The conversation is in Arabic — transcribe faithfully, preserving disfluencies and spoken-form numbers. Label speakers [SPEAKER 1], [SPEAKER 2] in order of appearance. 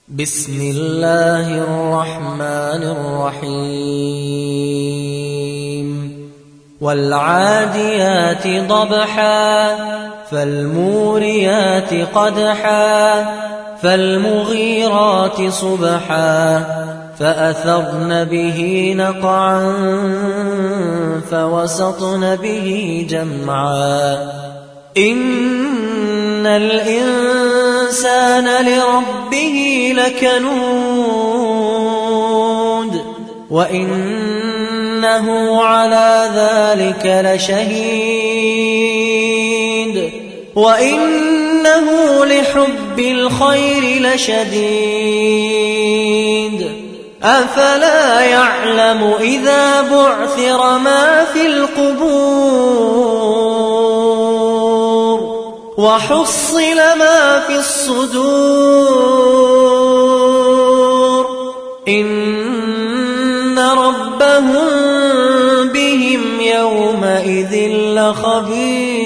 [SPEAKER 1] بسم الله الرحمن الرحيم والعاديات ضبحا فالموريات قدحا فالمغيرات صبحا فأثرن به نقعا فوسطن به جمعا إن الإنسان لربه لكنود وإنه على ذلك لشهيد وإنه لحب الخير لشديد أفلا يعلم إذا بعثر ما في القبور وحصل ما في الصدور إن ربهم بهم يومئذ لخبير.